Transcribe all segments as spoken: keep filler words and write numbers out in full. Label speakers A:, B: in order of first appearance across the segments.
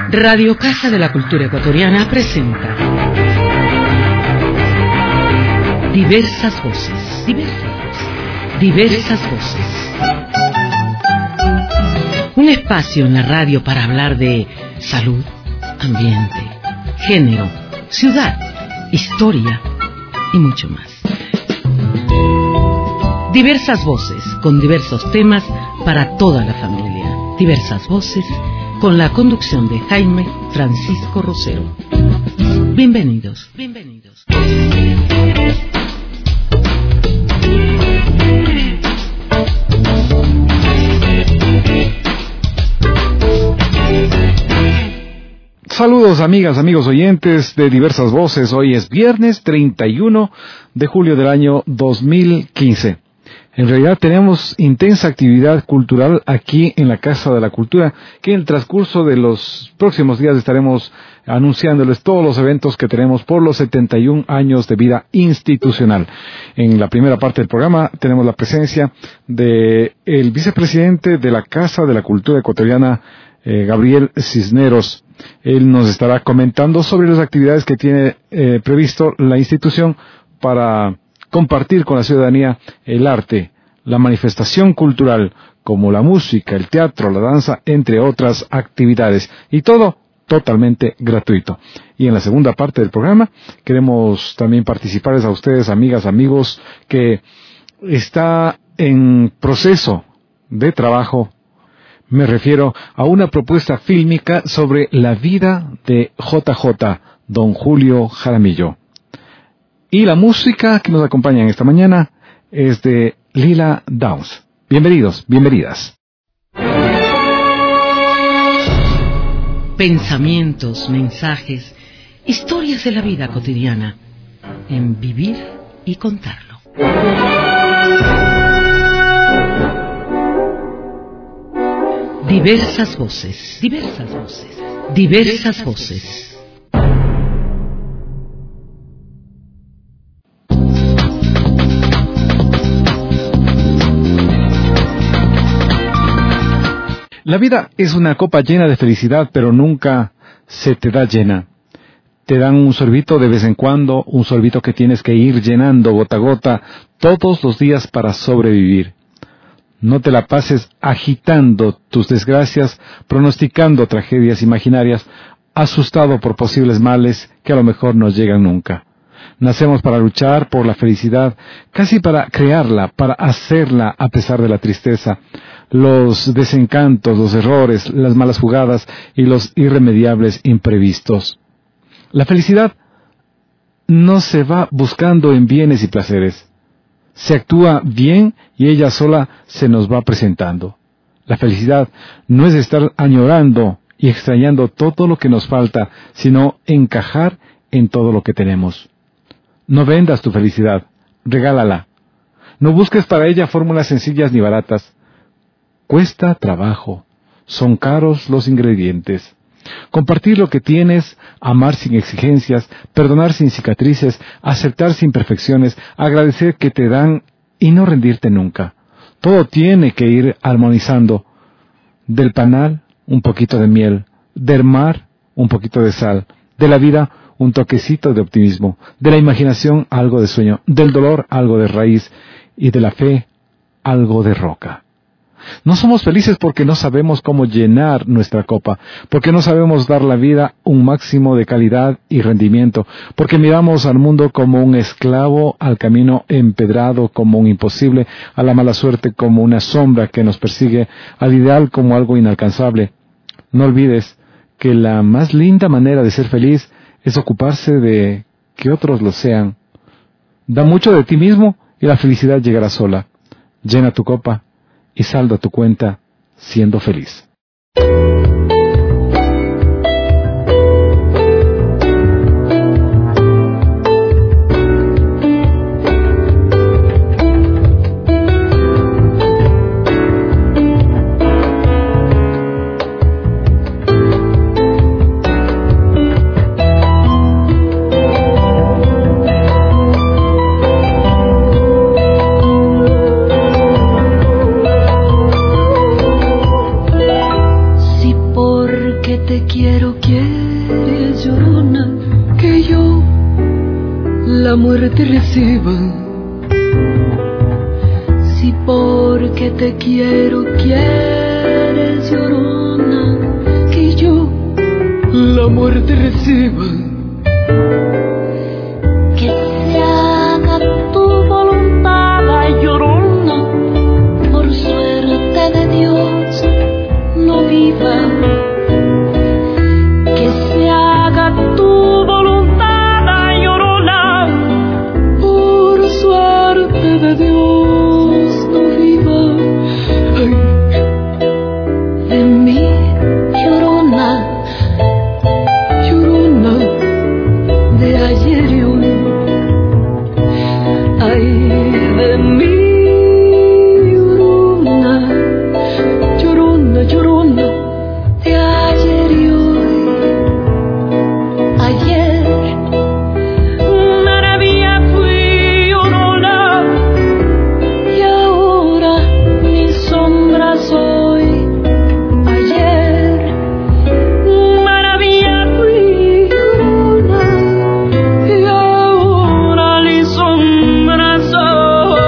A: Radio Casa de la Cultura Ecuatoriana presenta Diversas Voces. Diversas Voces. Diversas Voces. Un espacio en la radio para hablar de salud, ambiente, género, ciudad, historia y mucho más. Diversas Voces, con diversos temas para toda la familia. Diversas Voces, con la conducción de Jaime Francisco Rosero. Bienvenidos, bienvenidos.
B: Saludos amigas, amigos oyentes de Diversas Voces. Hoy es viernes treinta y uno de julio del año dos mil quince. En realidad tenemos intensa actividad cultural aquí en la Casa de la Cultura, que en el transcurso de los próximos días estaremos anunciándoles todos los eventos que tenemos por los setenta y un años de vida institucional. En la primera parte del programa tenemos la presencia de el vicepresidente de la Casa de la Cultura Ecuatoriana, eh, Gabriel Cisneros. Él nos estará comentando sobre las actividades que tiene eh, previsto la institución para compartir con la ciudadanía el arte, la manifestación cultural, como la música, el teatro, la danza, entre otras actividades. Y todo totalmente gratuito. Y en la segunda parte del programa queremos también participarles a ustedes, amigas, amigos, que está en proceso de trabajo. Me refiero a una propuesta fílmica sobre la vida de J J, don Julio Jaramillo. Y la música que nos acompaña en esta mañana es de Lila Downs. Bienvenidos, bienvenidas.
A: Pensamientos, mensajes, historias de la vida cotidiana, en Vivir y Contarlo. Diversas voces, diversas voces, diversas voces.
B: La vida es una copa llena de felicidad, pero nunca se te da llena. Te dan un sorbito de vez en cuando, un sorbito que tienes que ir llenando gota a gota todos los días para sobrevivir. No te la pases agitando tus desgracias, pronosticando tragedias imaginarias, asustado por posibles males que a lo mejor no llegan nunca. Nacemos para luchar por la felicidad, casi para crearla, para hacerla a pesar de la tristeza, los desencantos, los errores, las malas jugadas y los irremediables imprevistos. La felicidad no se va buscando en bienes y placeres. Se actúa bien y ella sola se nos va presentando. La felicidad no es estar añorando y extrañando todo lo que nos falta, sino encajar en todo lo que tenemos. No vendas tu felicidad, regálala. No busques para ella fórmulas sencillas ni baratas. Cuesta trabajo, son caros los ingredientes. Compartir lo que tienes, amar sin exigencias, perdonar sin cicatrices, aceptar sin perfecciones, agradecer que te dan y no rendirte nunca. Todo tiene que ir armonizando. Del panal, un poquito de miel. Del mar, un poquito de sal. De la vida, un toquecito de optimismo. De la imaginación, algo de sueño. Del dolor, algo de raíz. Y de la fe, algo de roca. No somos felices porque no sabemos cómo llenar nuestra copa, porque no sabemos dar la vida un máximo de calidad y rendimiento, porque miramos al mundo como un esclavo, al camino empedrado como un imposible, a la mala suerte como una sombra que nos persigue, al ideal como algo inalcanzable. No olvides que la más linda manera de ser feliz es ocuparse de que otros lo sean. Da mucho de ti mismo y la felicidad llegará sola. Llena tu copa y salda tu cuenta siendo feliz.
C: Te quiero, muerte reciba. Si porque te quiero quieres, llorona, que yo la muerte reciba. Que se haga tu voluntad, ay, llorona, por suerte de Dios no viva. Que se haga tu voluntad, ay, llorona, por suerte de Dios no viva. Ay, de mí, llorona, llorona de ayer y hoy. Ay, de mí, llorona, llorona, llorona de ayer y hoy. Ayer maravilla fui, llorona, y ahora mi sombra soy. Ayer maravilla fui, llorona, y ahora mi sombra soy.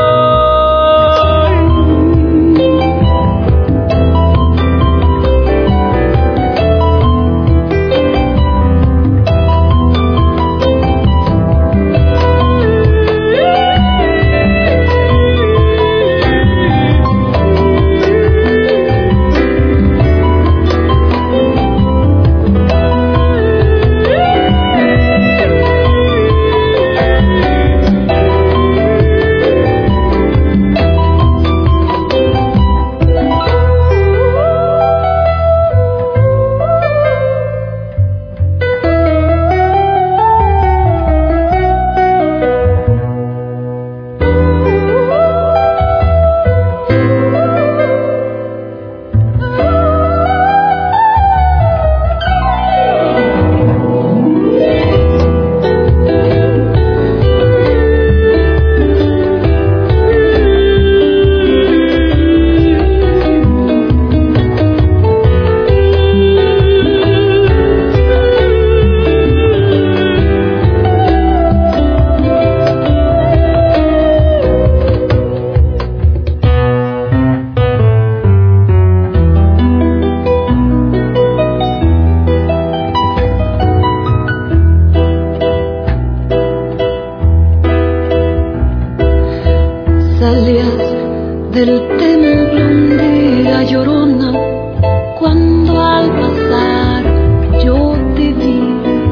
C: Salías del templo un día, llorona, cuando al pasar yo te vi.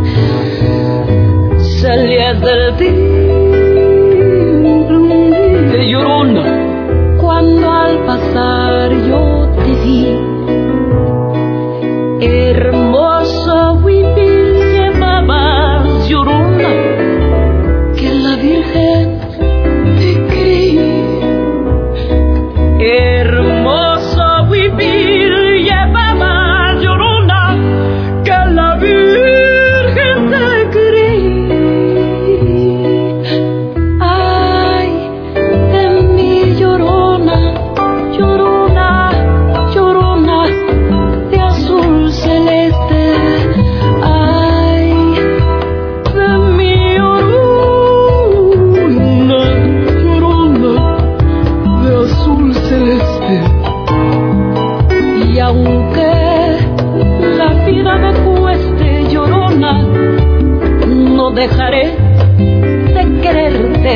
C: Salías del templo un día, llorona, cuando al pasar yo te vi. Hermoso huipil llevabas, llorona, que la Virgen te creí. Hermoso huipil llevabas, llorona, que la Virgen te creí. Ay, de mí, llorona, llorona, llorona de azul celeste. Ay, de mí, llorona, llorona de azul celeste. Y aunque la vida me cueste, llorona, no dejaré de quererte.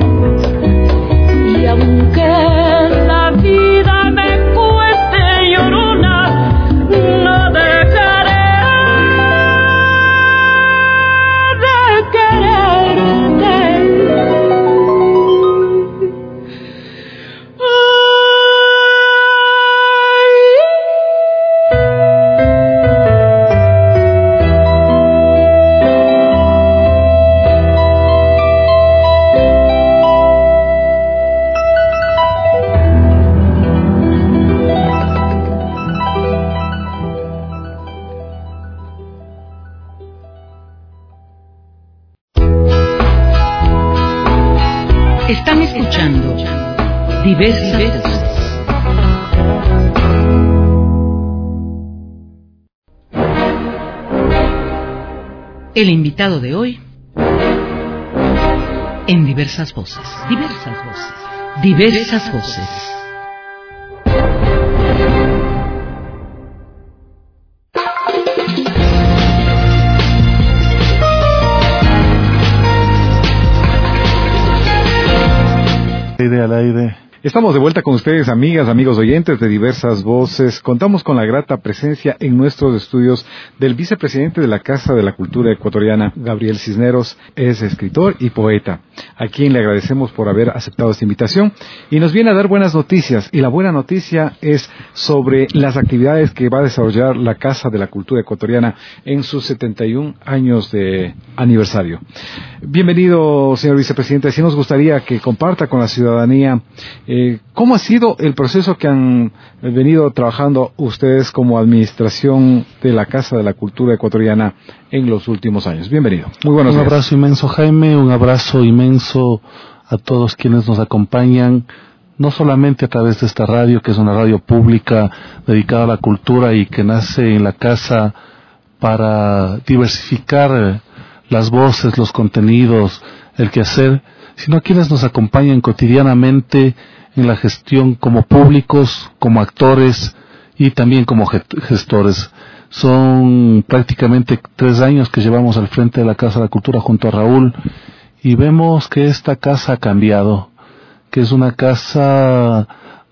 C: Y aunque la vida me cueste, llorona, no dejaré de quererte.
A: Están escuchando Diversas Voces. El invitado de hoy, en diversas voces. Diversas voces. Diversas voces.
B: Aire al aire. Estamos de vuelta con ustedes, amigas, amigos oyentes de Diversas Voces. Contamos con la grata presencia en nuestros estudios del vicepresidente de la Casa de la Cultura Ecuatoriana, Gabriel Cisneros. Es escritor y poeta, a quien le agradecemos por haber aceptado esta invitación y nos viene a dar buenas noticias. Y la buena noticia es sobre las actividades que va a desarrollar la Casa de la Cultura Ecuatoriana en sus setenta y un años de aniversario. Bienvenido, señor vicepresidente. Así nos gustaría que comparta con la ciudadanía Eh, ¿cómo ha sido el proceso que han venido trabajando ustedes como administración de la Casa de la Cultura Ecuatoriana en los últimos años? Bienvenido. Muy buenos días.
D: Un abrazo inmenso, Jaime, un abrazo inmenso a todos quienes nos acompañan, no solamente a través de esta radio, que es una radio pública dedicada a la cultura y que nace en la Casa para diversificar las voces, los contenidos, el quehacer, sino a quienes nos acompañan cotidianamente en la gestión como públicos, como actores y también como gestores. Son prácticamente tres años que llevamos al frente de la Casa de la Cultura junto a Raúl y vemos que esta casa ha cambiado, que es una casa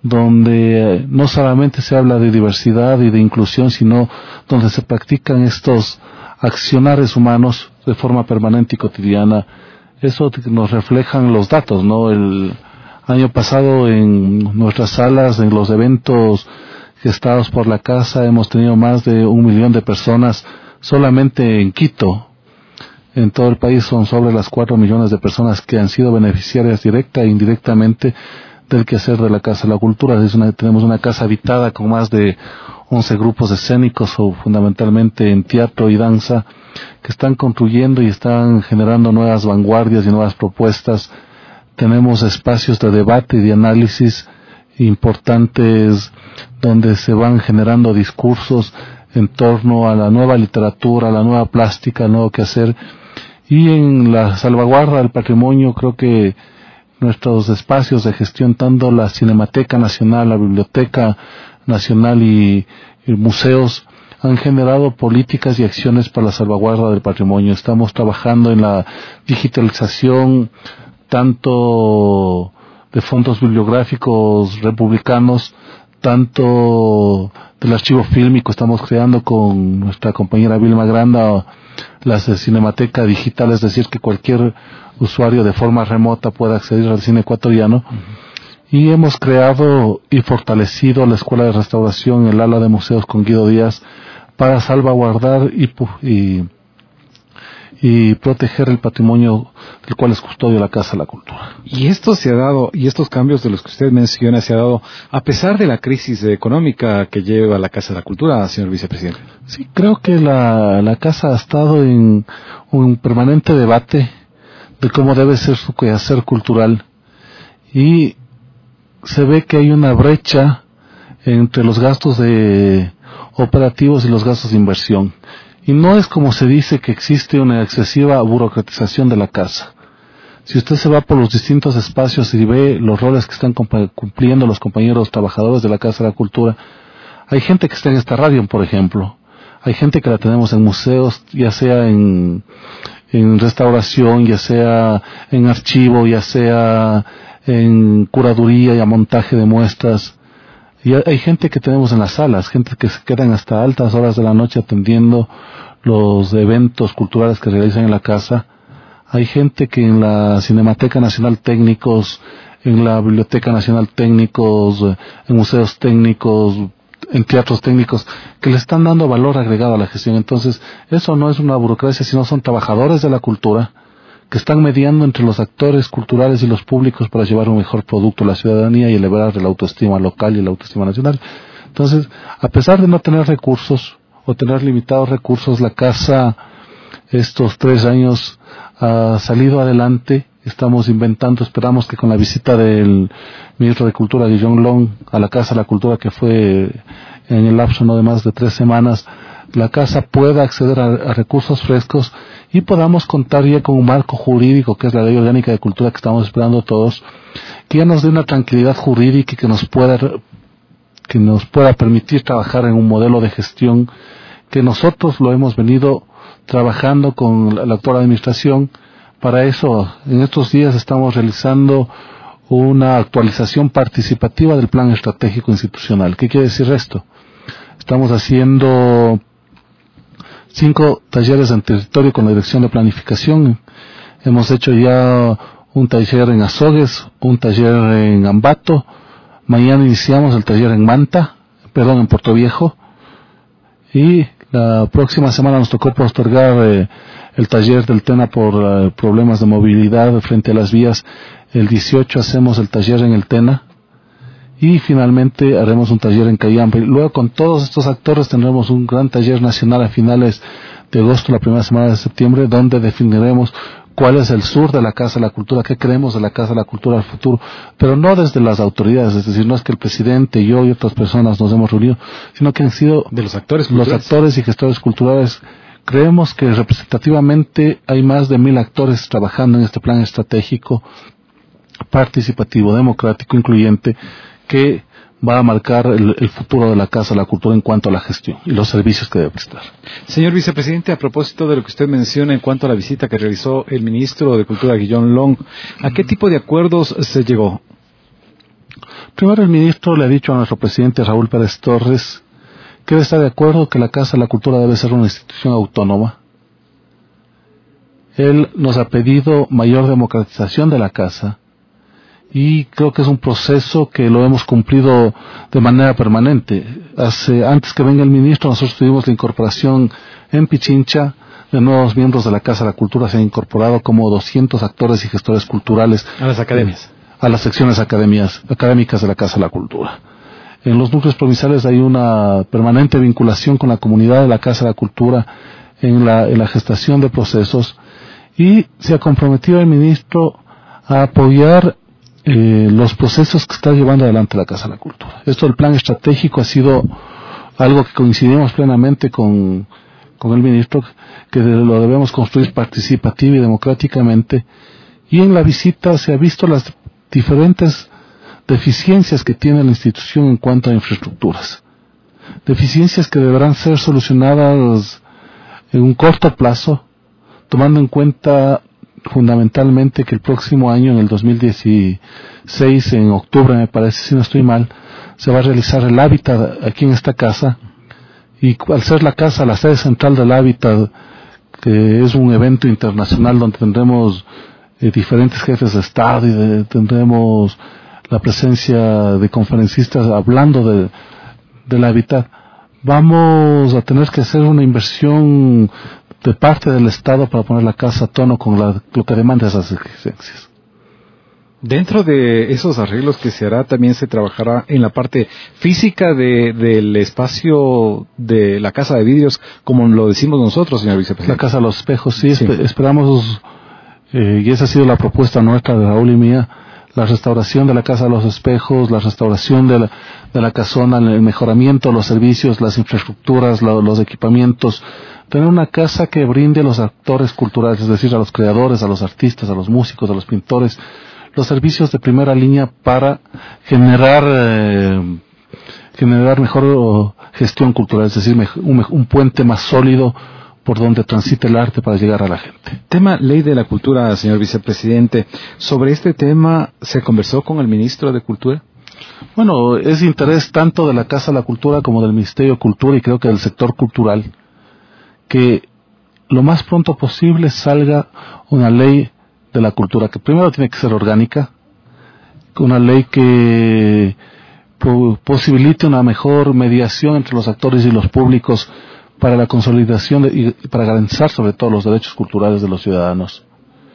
D: donde no solamente se habla de diversidad y de inclusión, sino donde se practican estos accionares humanos de forma permanente y cotidiana. Eso nos reflejan los datos, ¿no? El año pasado en nuestras salas, en los eventos gestados por la Casa, hemos tenido más de un millón de personas solamente en Quito. En todo el país son sobre las cuatro millones de personas que han sido beneficiarias directa e indirectamente del quehacer de la Casa de la Cultura. Es una, tenemos una casa habitada con más de once grupos escénicos, o fundamentalmente en teatro y danza, que están construyendo y están generando nuevas vanguardias y nuevas propuestas. Tenemos espacios de debate y de análisis importantes donde se van generando discursos en torno a la nueva literatura, a la nueva plástica, al nuevo quehacer. Y en la salvaguarda del patrimonio, creo que nuestros espacios de gestión, tanto la Cinemateca Nacional, la Biblioteca Nacional y, y museos, han generado políticas y acciones para la salvaguarda del patrimonio. Estamos trabajando en la digitalización tanto de fondos bibliográficos republicanos, tanto del archivo fílmico. Estamos creando con nuestra compañera Vilma Granda la Cinemateca Digital, es decir, que cualquier usuario de forma remota pueda acceder al cine ecuatoriano. Uh-huh. Y hemos creado y fortalecido la Escuela de Restauración, el ala de museos con Guido Díaz, para salvaguardar y, y, y proteger el patrimonio del cual es custodio la Casa de la Cultura.
B: Y esto se ha dado, y estos cambios de los que usted menciona, se ha dado a pesar de la crisis económica que lleva la Casa de la Cultura, señor vicepresidente.
D: Sí, creo que la, la Casa ha estado en un permanente debate de cómo debe ser su quehacer cultural, y se ve que hay una brecha entre los gastos de operativos y los gastos de inversión. Y no es como se dice que existe una excesiva burocratización de la casa. Si usted se va por los distintos espacios y ve los roles que están cumpliendo los compañeros trabajadores de la Casa de la Cultura, hay gente que está en esta radio, por ejemplo. Hay gente que la tenemos en museos, ya sea en, en restauración, ya sea en archivo, ya sea en curaduría y a montaje de muestras. Y hay gente que tenemos en las salas, gente que se quedan hasta altas horas de la noche atendiendo los eventos culturales que realizan en la casa. Hay gente que en la Cinemateca Nacional técnicos, en la Biblioteca Nacional técnicos, en museos técnicos, en teatros técnicos, que le están dando valor agregado a la gestión. Entonces, eso no es una burocracia, sino son trabajadores de la cultura que están mediando entre los actores culturales y los públicos para llevar un mejor producto a la ciudadanía y elevar la autoestima local y la autoestima nacional. Entonces, a pesar de no tener recursos o tener limitados recursos, la casa estos tres años ha salido adelante. Estamos inventando, esperamos que con la visita del ministro de Cultura, Guillaume Long, a la Casa de la Cultura, que fue en el lapso no de más de tres semanas, la casa pueda acceder a, a recursos frescos y podamos contar ya con un marco jurídico, que es la Ley Orgánica de Cultura que estamos esperando todos, que ya nos dé una tranquilidad jurídica y que nos pueda, que nos pueda permitir trabajar en un modelo de gestión que nosotros lo hemos venido trabajando con la actual administración. Para eso, en estos días estamos realizando una actualización participativa del plan estratégico institucional. ¿Qué quiere decir esto? Estamos haciendo cinco talleres en territorio con la Dirección de Planificación. Hemos hecho ya un taller en Azogues, un taller en Ambato. Mañana iniciamos el taller en Manta, perdón, en Puerto Viejo. Y la próxima semana nos tocó postergar eh, el taller del Tena por uh, problemas de movilidad frente a las vías. El dieciocho hacemos el taller en el Tena y finalmente haremos un taller en Cayambe. Luego con todos estos actores tendremos un gran taller nacional a finales de agosto, la primera semana de septiembre, donde definiremos cuál es el sur de la Casa de la Cultura, qué creemos de la Casa de la Cultura al futuro, pero no desde las autoridades, es decir, no es que el presidente, yo y otras personas nos hemos reunido, sino que han sido
B: de los actores
D: los actores y gestores culturales. Creemos que representativamente hay más de mil actores trabajando en este plan estratégico participativo, democrático, incluyente, que va a marcar el, el futuro de la Casa de la Cultura en cuanto a la gestión y los servicios que debe prestar.
B: Señor vicepresidente, a propósito de lo que usted menciona en cuanto a la visita que realizó el ministro de Cultura, Guillaume Long, ¿a qué tipo de acuerdos se llegó?
D: Primero, el ministro le ha dicho a nuestro presidente Raúl Pérez Torres que está de acuerdo que la Casa de la Cultura debe ser una institución autónoma. Él nos ha pedido mayor democratización de la Casa y creo que es un proceso que lo hemos cumplido de manera permanente. Hace, antes que venga el ministro, nosotros tuvimos la incorporación en Pichincha de nuevos miembros de la Casa de la Cultura. Se han incorporado como doscientos actores y gestores culturales
B: a las academias,
D: a las secciones academias, académicas de la Casa de la Cultura. En los núcleos provinciales hay una permanente vinculación con la comunidad de la Casa de la Cultura en la, en la gestación de procesos, y se ha comprometido el ministro a apoyar eh, los procesos que está llevando adelante la Casa de la Cultura. Esto del plan estratégico ha sido algo que coincidimos plenamente con, con el ministro, que lo debemos construir participativa y democráticamente, y en la visita se ha visto las diferentes deficiencias que tiene la institución en cuanto a infraestructuras, deficiencias que deberán ser solucionadas en un corto plazo, tomando en cuenta fundamentalmente que el próximo año, en el dos mil dieciséis, en octubre me parece, si no estoy mal, se va a realizar el hábitat aquí en esta casa, y al ser la casa la sede central del hábitat, que es un evento internacional donde tendremos eh, diferentes jefes de Estado y de, tendremos la presencia de conferencistas hablando de, del hábitat, vamos a tener que hacer una inversión de parte del Estado para poner la casa a tono con la, lo que demanda esas exigencias.
B: Dentro de esos arreglos que se hará, también se trabajará en la parte física de, del espacio de la Casa de Vidrios, como lo decimos nosotros, señor vicepresidente.
D: La Casa de los Espejos, sí, sí. Esp- esperamos, eh, y esa ha sido la propuesta nuestra de Raúl y mía, la restauración de la Casa de los Espejos, la restauración de la, de la casona, el mejoramiento de los servicios, las infraestructuras, la, los equipamientos, tener una casa que brinde a los actores culturales, es decir, a los creadores, a los artistas, a los músicos, a los pintores, los servicios de primera línea para generar eh, generar mejor gestión cultural, es decir, un, un puente más sólido por donde transite el arte para llegar a la gente.
B: Tema Ley de la Cultura, señor vicepresidente. ¿Sobre este tema se conversó con el ministro de Cultura?
D: Bueno, es interés tanto de la Casa de la Cultura como del Ministerio de Cultura y creo que del sector cultural que lo más pronto posible salga una ley de la cultura, que primero tiene que ser orgánica, una ley que po- posibilite una mejor mediación entre los actores y los públicos para la consolidación de, y para garantizar sobre todo los derechos culturales de los ciudadanos.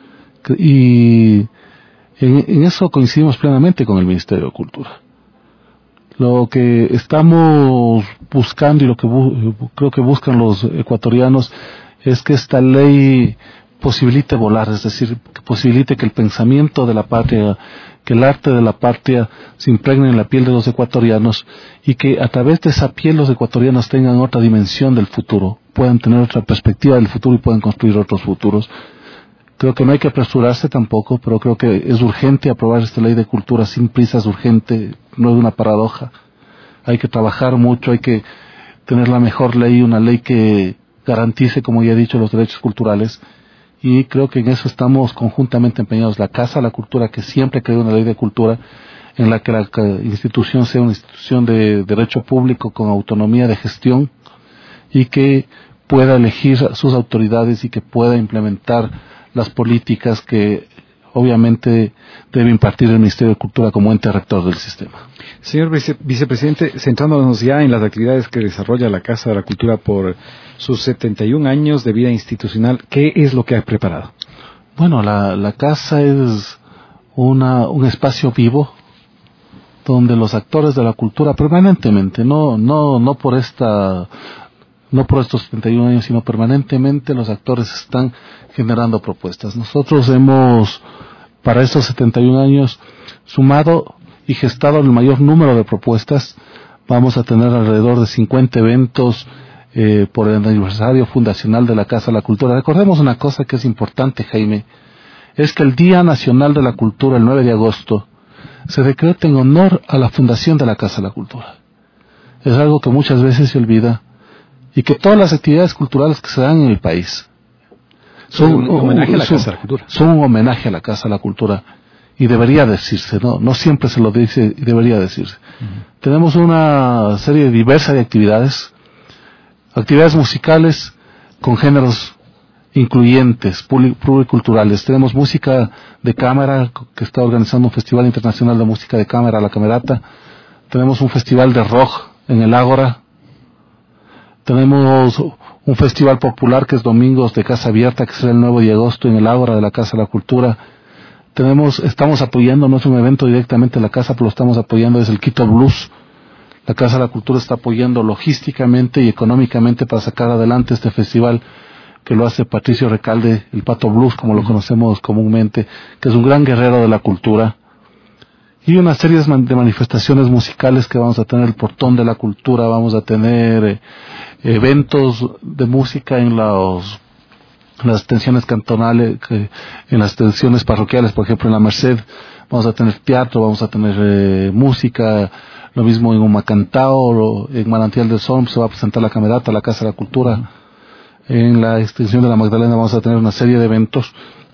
D: Y en, en eso coincidimos plenamente con el Ministerio de Cultura. Lo que estamos buscando y lo que bu- creo que buscan los ecuatorianos es que esta ley posibilite volar, es decir, que posibilite que el pensamiento de la patria, que el arte de la patria se impregne en la piel de los ecuatorianos y que a través de esa piel los ecuatorianos tengan otra dimensión del futuro, puedan tener otra perspectiva del futuro y puedan construir otros futuros. Creo que no hay que apresurarse tampoco, pero creo que es urgente aprobar esta ley de cultura sin prisa, es urgente, no es una paradoja. Hay que trabajar mucho, hay que tener la mejor ley, una ley que garantice, como ya he dicho, los derechos culturales, y creo que en eso estamos conjuntamente empeñados. La Casa de la Cultura, que siempre creó una ley de cultura en la que la institución sea una institución de derecho público con autonomía de gestión y que pueda elegir sus autoridades y que pueda implementar las políticas que obviamente debe impartir el Ministerio de Cultura como ente rector del sistema.
B: Señor vice, vicepresidente, centrándonos ya en las actividades que desarrolla la Casa de la Cultura por sus setenta y un años de vida institucional, ¿qué es lo que ha preparado?
D: Bueno, la, la Casa es una, un espacio vivo donde los actores de la cultura permanentemente, no, no, no por esta... no por estos setenta y un años, sino permanentemente los actores están generando propuestas. Nosotros hemos, para estos setenta y un años, sumado y gestado el mayor número de propuestas. Vamos a tener alrededor de cincuenta eventos eh, por el aniversario fundacional de la Casa de la Cultura. Recordemos una cosa que es importante, Jaime, es que el Día Nacional de la Cultura, el nueve de agosto, se decreta en honor a la fundación de la Casa de la Cultura. Es algo que muchas veces se olvida, y que todas las actividades culturales que se dan en el país son un homenaje a la Casa de la Cultura. Son un homenaje a la Casa de la Cultura, y debería decirse, no, no siempre se lo dice y debería decirse. Uh-huh. Tenemos una serie diversa de actividades, actividades musicales con géneros incluyentes, pluriculturales. Tenemos música de cámara, que está organizando un Festival Internacional de Música de Cámara, la Camerata. Tenemos un festival de rock en el Ágora. Tenemos un festival popular que es Domingos de Casa Abierta, que será el nueve de agosto en el Ágora de la Casa de la Cultura. Tenemos, estamos apoyando, no es un evento directamente de la Casa, pero lo estamos apoyando desde el Quito Blues. La Casa de la Cultura está apoyando logísticamente y económicamente para sacar adelante este festival, que lo hace Patricio Recalde, el Pato Blues, como lo conocemos comúnmente, que es un gran guerrero de la cultura. Y una serie de manifestaciones musicales que vamos a tener, el Portón de la Cultura, vamos a tener eh, eventos de música en, los, en las extensiones cantonales, que, en las extensiones parroquiales, por ejemplo en la Merced, vamos a tener teatro, vamos a tener eh, música, lo mismo en Humacantao, en Manantial del Sol se va a presentar la Camerata, la Casa de la Cultura. Uh-huh. En la extensión de la Magdalena vamos a tener una serie de eventos.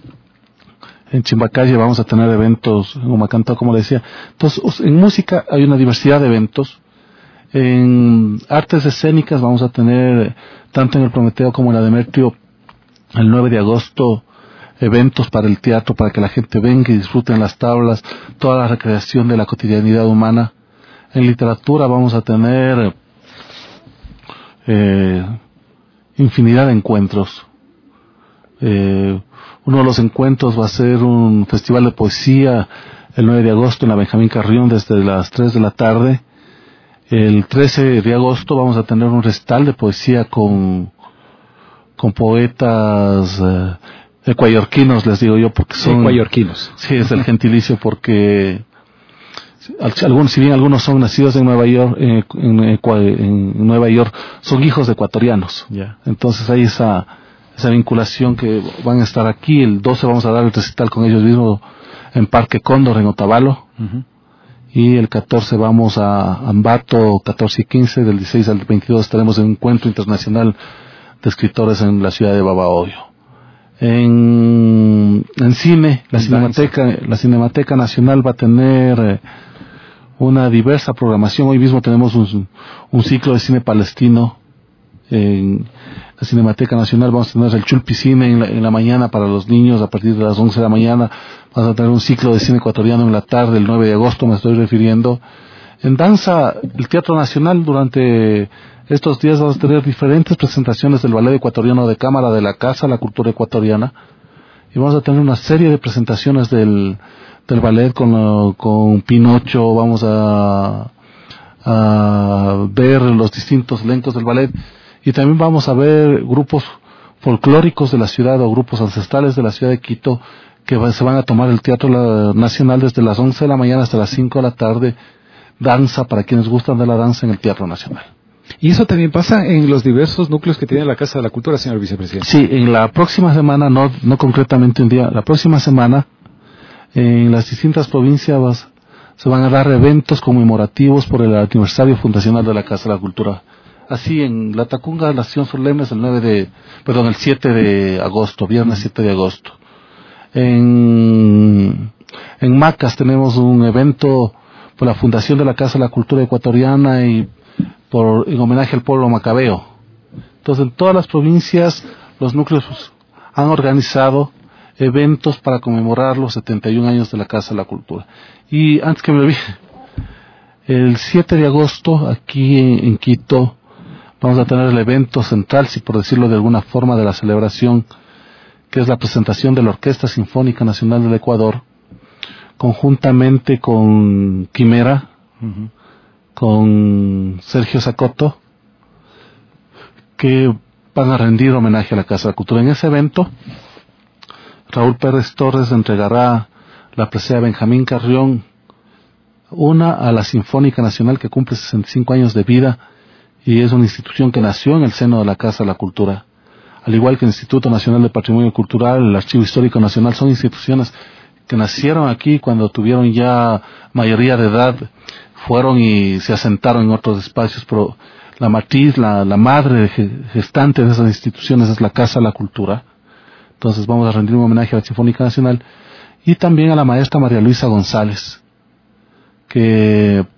D: En Chimbacalle vamos a tener eventos, en Humacantao, como le decía. Entonces, en música hay una diversidad de eventos. En artes escénicas vamos a tener, tanto en el Prometeo como en la Demetrio, el nueve de agosto, eventos para el teatro, para que la gente venga y disfrute en las tablas, toda la recreación de la cotidianidad humana. En literatura vamos a tener eh, infinidad de encuentros. Eh, uno de los encuentros va a ser un festival de poesía el nueve de agosto en la Benjamín Carrión desde las tres de la tarde. El trece de agosto vamos a tener un recital de poesía con con poetas eh, ecuayorquinos, les digo yo, porque son
B: ecuayorquinos.
D: Sí, es el gentilicio, porque algunos, si bien algunos son nacidos en Nueva York, en, en, en Nueva York, son hijos de ecuatorianos. Yeah. Entonces hay esa esa vinculación, que van a estar aquí. El doce vamos a dar el recital con ellos mismos en Parque Cóndor, en Otavalo. Uh-huh. Y el catorce vamos a Ambato, catorce y quince, del dieciséis al veintidós estaremos en un encuentro internacional de escritores en la ciudad de Babahoyo. En, en cine, la Cinemateca, la Cinemateca Nacional va a tener eh, una diversa programación. Hoy mismo tenemos un, un ciclo de cine palestino en la Cinemateca Nacional. Vamos a tener el Chulpicine en la, en la mañana para los niños a partir de las once de la mañana. Vamos a tener un ciclo de cine ecuatoriano en la tarde, el nueve de agosto me estoy refiriendo. En danza, el Teatro Nacional, durante estos días vamos a tener diferentes presentaciones del Ballet Ecuatoriano de Cámara de la Casa, la Cultura Ecuatoriana, y vamos a tener una serie de presentaciones del, del ballet con, con Pinocho. Vamos a, a ver los distintos elencos del ballet, y también vamos a ver grupos folclóricos de la ciudad o grupos ancestrales de la ciudad de Quito que va, se van a tomar el Teatro Nacional desde las once de la mañana hasta las cinco de la tarde, danza para quienes gustan de la danza en el Teatro Nacional.
B: ¿Y eso también pasa en los diversos núcleos que tiene la Casa de la Cultura, señor vicepresidente?
D: Sí, en la próxima semana, no, no concretamente un día, la próxima semana, en las distintas provincias se van a dar eventos conmemorativos por el aniversario fundacional de la Casa de la Cultura. Así, en La Tacunga, la sesión solemne es el nueve de, perdón, el siete de agosto, viernes siete de agosto. En, en Macas tenemos un evento por la Fundación de la Casa de la Cultura Ecuatoriana y por, en homenaje al pueblo macabeo. Entonces, en todas las provincias, los núcleos han organizado eventos para conmemorar los setenta y un años de la Casa de la Cultura. Y antes que me olvide, el siete de agosto, aquí en, en Quito, vamos a tener el evento central, si por decirlo de alguna forma, de la celebración, que es la presentación de la Orquesta Sinfónica Nacional del Ecuador, conjuntamente con Quimera, uh-huh. con Sergio Zacoto, que van a rendir homenaje a la Casa de la Cultura. En ese evento, Raúl Pérez Torres entregará la presea Benjamín Carrión, una a la Sinfónica Nacional, que cumple sesenta y cinco años de vida y es una institución que nació en el seno de la Casa de la Cultura. Al igual que el Instituto Nacional de Patrimonio Cultural, el Archivo Histórico Nacional, son instituciones que nacieron aquí cuando tuvieron ya mayoría de edad, fueron y se asentaron en otros espacios, pero la matriz, la, la madre gestante de esas instituciones es la Casa de la Cultura. Entonces vamos a rendir un homenaje a la Sinfónica Nacional y también a la maestra María Luisa González, que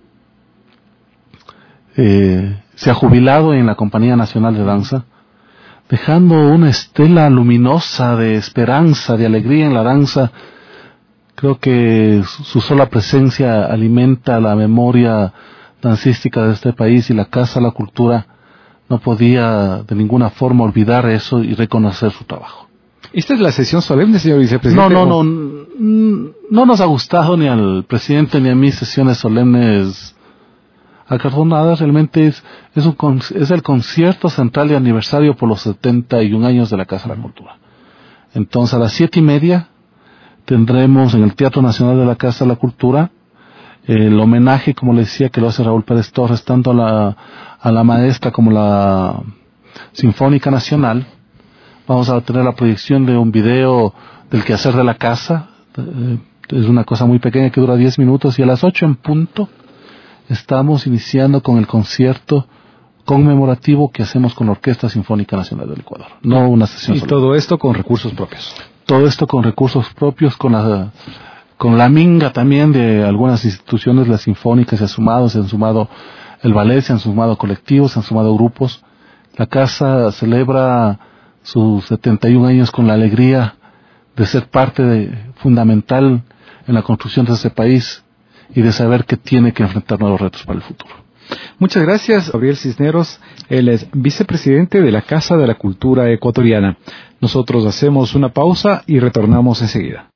D: eh, se ha jubilado en la Compañía Nacional de Danza, dejando una estela luminosa de esperanza, de alegría en la danza. Creo que su sola presencia alimenta la memoria dancística de este país y la Casa de la Cultura no podía de ninguna forma olvidar eso y reconocer su trabajo.
B: ¿Esta es la sesión solemne, señor vicepresidente?
D: No, no, no, no nos ha gustado ni al presidente ni a mí sesiones solemnes acartonadas. Realmente es, es, un, es el concierto central de aniversario por los setenta y un años de la Casa de la Cultura. Entonces, a las siete y media tendremos en el Teatro Nacional de la Casa de la Cultura el homenaje, como le decía, que lo hace Raúl Pérez Torres, tanto a la, a la maestra como la Sinfónica Nacional. Vamos a tener la proyección de un video del quehacer de la casa. Es una cosa muy pequeña que dura diez minutos y a las ocho en punto estamos iniciando con el concierto conmemorativo que hacemos con la Orquesta Sinfónica Nacional del Ecuador. No una sesión
B: Y
D: sola.
B: todo esto con recursos propios.
D: Todo esto con recursos propios, con la, con la minga también de algunas instituciones, las sinfónicas se han sumado, se han sumado el ballet, se han sumado colectivos, se han sumado grupos. La casa celebra sus setenta y un años con la alegría de ser parte de, fundamental en la construcción de ese país y de saber que tiene que enfrentar nuevos retos para el futuro.
B: Muchas gracias, Gabriel Cisneros. Él es vicepresidente de la Casa de la Cultura Ecuatoriana. Nosotros hacemos una pausa y retornamos enseguida.